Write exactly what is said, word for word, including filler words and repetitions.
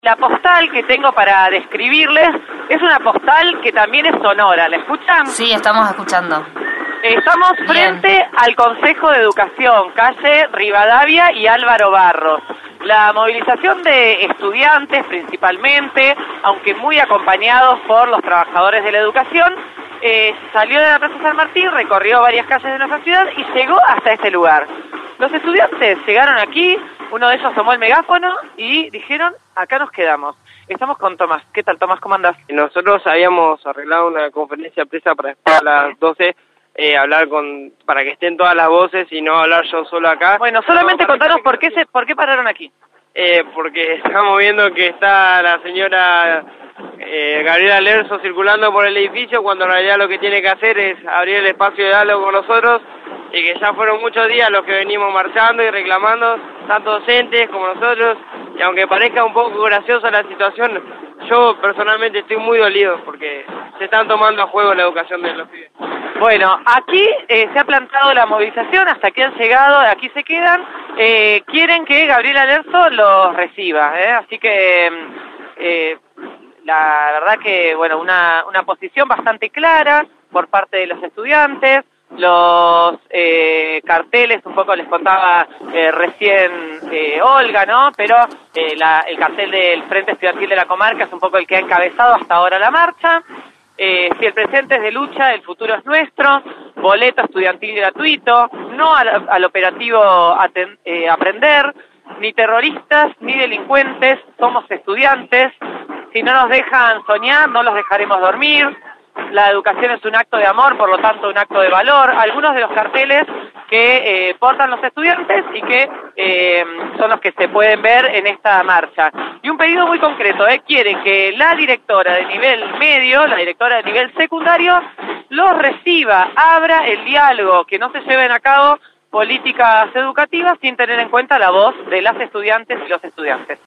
La postal que tengo para describirles es una postal que también es sonora. ¿La escuchan? Sí, estamos escuchando. Estamos frente Bien. al Consejo de Educación, calle Rivadavia y Álvaro Barros. La movilización de estudiantes principalmente, aunque muy acompañados por los trabajadores de la educación, eh, salió de la Plaza San Martín, recorrió varias calles de nuestra ciudad y llegó hasta este lugar. Los estudiantes llegaron aquí, uno de ellos tomó el megáfono y dijeron, acá nos quedamos. Estamos con Tomás. ¿Qué tal, Tomás? ¿Cómo andás? Nosotros habíamos arreglado una conferencia presa para después a las doce eh, hablar con para que estén todas las voces y no hablar yo solo acá. Bueno, solamente contanos por qué se por qué pararon aquí. Eh, porque estamos viendo que está la señora eh, Gabriela Lerzo circulando por el edificio cuando en realidad lo que tiene que hacer es abrir el espacio de diálogo con nosotros y que ya fueron muchos días los que venimos marchando y reclamando, tanto docentes como nosotros, y aunque parezca un poco graciosa la situación, yo personalmente estoy muy dolido porque se están tomando a juego la educación de los pibes. Bueno, aquí eh, se ha plantado la movilización, hasta aquí han llegado, aquí se quedan, eh, quieren que Gabriela Lerzo los reciba, ¿eh? Así que eh, la verdad que, bueno, una, una posición bastante clara por parte de los estudiantes. Los eh, carteles, un poco les contaba eh, recién eh, Olga, ¿no? Pero eh, la, el cartel del Frente Estudiantil de la Comarca es un poco el que ha encabezado hasta ahora la marcha. Eh, si el presente es de lucha, el futuro es nuestro. Boleto estudiantil gratuito, no al, al operativo aten, eh, aprender, ni terroristas, ni delincuentes, somos estudiantes. Si no nos dejan soñar, no los dejaremos dormir. La educación es un acto de amor, por lo tanto un acto de valor. Algunos de los carteles que eh, portan los estudiantes y que eh, son los que se pueden ver en esta marcha. Y un pedido muy concreto, eh, quieren que la directora de nivel medio, la directora de nivel secundario, los reciba, abra el diálogo, que no se lleven a cabo políticas educativas sin tener en cuenta la voz de las estudiantes y los estudiantes.